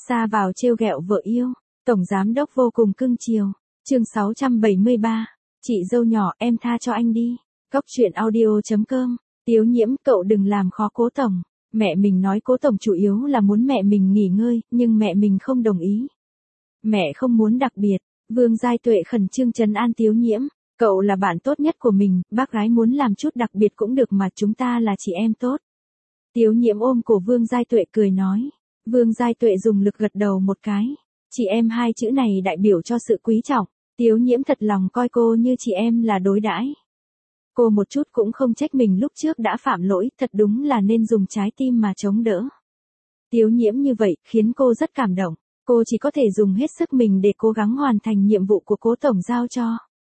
Ra vào trêu ghẹo vợ yêu, tổng giám đốc vô cùng cưng chiều. Chương 673. Chị dâu nhỏ, em tha cho anh đi. Cóc truyện audio.com. Tiếu Nhiễm, cậu đừng làm khó cố tổng. Mẹ mình nói cố tổng chủ yếu là muốn mẹ mình nghỉ ngơi, nhưng mẹ mình không đồng ý. Mẹ không muốn đặc biệt. Vương Giai Tuệ khẩn trương trấn an Tiếu Nhiễm. Cậu là bạn tốt nhất của mình, bác gái muốn làm chút đặc biệt cũng được mà, chúng ta là chị em tốt. Tiếu Nhiễm ôm cổ Vương Giai Tuệ cười nói. Vương Giai Tuệ dùng lực gật đầu một cái. Chị em hai chữ này đại biểu cho sự quý trọng. Tiếu Nhiễm thật lòng coi cô như chị em là đối đãi. Cô một chút cũng không trách mình lúc trước đã phạm lỗi, thật đúng là nên dùng trái tim mà chống đỡ. Tiếu Nhiễm như vậy khiến cô rất cảm động. Cô chỉ có thể dùng hết sức mình để cố gắng hoàn thành nhiệm vụ của cố tổng giao cho.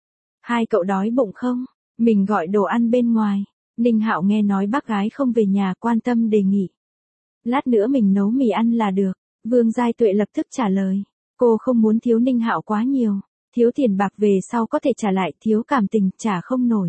Hai cậu đói bụng không? Mình gọi đồ ăn bên ngoài. Ninh Hạo nghe nói bác gái không về nhà, quan tâm đề nghị. Lát nữa mình nấu mì ăn là được. Vương Giai Tuệ lập tức trả lời. Cô không muốn thiếu Ninh Hạo quá nhiều. Thiếu tiền bạc về sau có thể trả lại, thiếu cảm tình trả không nổi.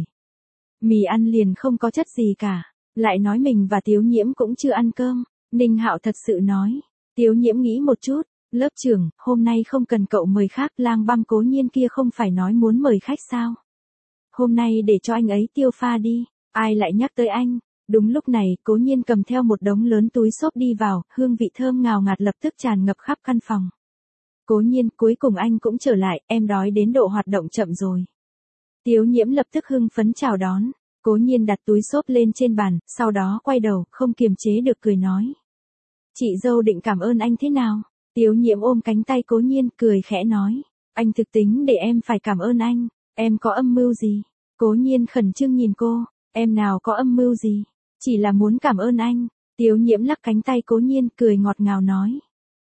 Mì ăn liền không có chất gì cả. Lại nói mình và Tiếu Nhiễm cũng chưa ăn cơm. Ninh Hạo thật sự nói. Tiếu Nhiễm nghĩ một chút. Lớp trưởng, hôm nay không cần cậu mời khác, Lang Băm Cố Nhiên kia không phải nói muốn mời khách sao? Hôm nay để cho anh ấy tiêu pha đi. Ai lại nhắc tới anh? Đúng lúc này, Cố Nhiên cầm theo một đống lớn túi xốp đi vào, hương vị thơm ngào ngạt lập tức tràn ngập khắp căn phòng. Cố Nhiên, cuối cùng anh cũng trở lại, em đói đến độ hoạt động chậm rồi. Tiếu Nhiễm lập tức hưng phấn chào đón. Cố Nhiên đặt túi xốp lên trên bàn, sau đó quay đầu, không kiềm chế được cười nói. Chị dâu định cảm ơn anh thế nào? Tiếu Nhiễm ôm cánh tay Cố Nhiên cười khẽ nói. Anh thực tính để em phải cảm ơn anh. Em có âm mưu gì? Cố Nhiên khẩn trương nhìn cô. Em nào có âm mưu gì? Chỉ là muốn cảm ơn anh. Tiếu Nhiễm lắc cánh tay Cố Nhiên cười ngọt ngào nói.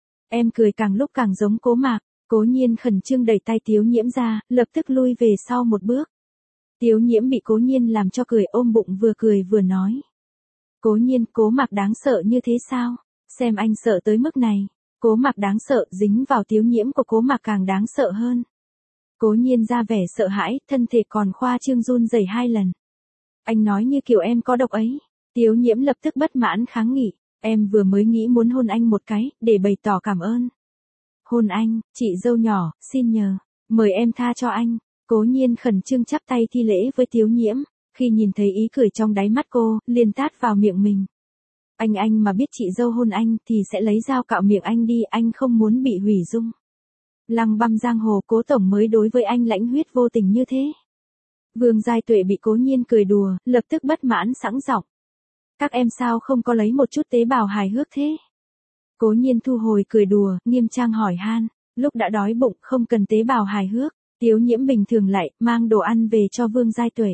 Em cười càng lúc càng giống Cố Mạc. Cố Nhiên khẩn trương đẩy tay Tiếu Nhiễm ra, lập tức lui về sau một bước. Tiếu Nhiễm bị Cố Nhiên làm cho cười, ôm bụng vừa cười vừa nói. Cố Nhiên, Cố Mạc đáng sợ như thế sao? Xem anh sợ tới mức này. Cố Mạc đáng sợ, dính vào Tiếu Nhiễm của Cố Mạc càng đáng sợ hơn. Cố Nhiên ra vẻ sợ hãi, thân thể còn khoa trương run rẩy 2 lần. Anh nói như kiểu em có độc ấy. Tiếu Nhiễm lập tức bất mãn kháng nghị. Em vừa mới nghĩ muốn hôn anh một cái, để bày tỏ cảm ơn. Hôn anh, chị dâu nhỏ, xin nhờ. Mời em tha cho anh. Cố Nhiên khẩn trương chắp tay thi lễ với Tiếu Nhiễm. Khi nhìn thấy ý cười trong đáy mắt cô, liền tát vào miệng mình. Anh mà biết chị dâu hôn anh thì sẽ lấy dao cạo miệng anh đi, anh không muốn bị hủy dung. Lăng Băm giang hồ, Cố tổng mới đối với anh lãnh huyết vô tình như thế. Vương Giai Tuệ bị Cố Nhiên cười đùa, lập tức bất mãn sẵn giọng. Các em sao không có lấy một chút tế bào hài hước thế? Cố Nhiên thu hồi cười đùa, nghiêm trang hỏi han. Lúc đã đói bụng không cần tế bào hài hước. Tiếu Nhiễm bình thường lại, mang đồ ăn về cho Vương Giai Tuệ.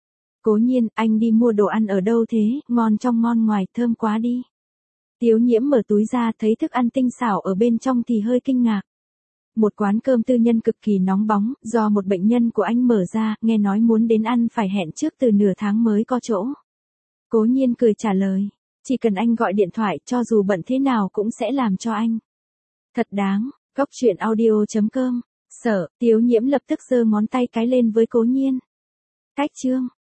Cố Nhiên, anh đi mua đồ ăn ở đâu thế, ngon trong ngon ngoài, thơm quá đi. Tiếu Nhiễm mở túi ra thấy thức ăn tinh xảo ở bên trong thì hơi kinh ngạc. Một quán cơm tư nhân cực kỳ nóng bóng, do một bệnh nhân của anh mở ra, nghe nói muốn đến ăn phải hẹn trước từ nửa tháng mới có chỗ. Cố Nhiên cười trả lời. Chỉ cần anh gọi điện thoại, cho dù bận thế nào cũng sẽ làm cho anh. Thật đáng. Cóc truyện audio.com. Sợ, Tiếu Nhiễm lập tức giơ ngón tay cái lên với Cố Nhiên. Cách chương.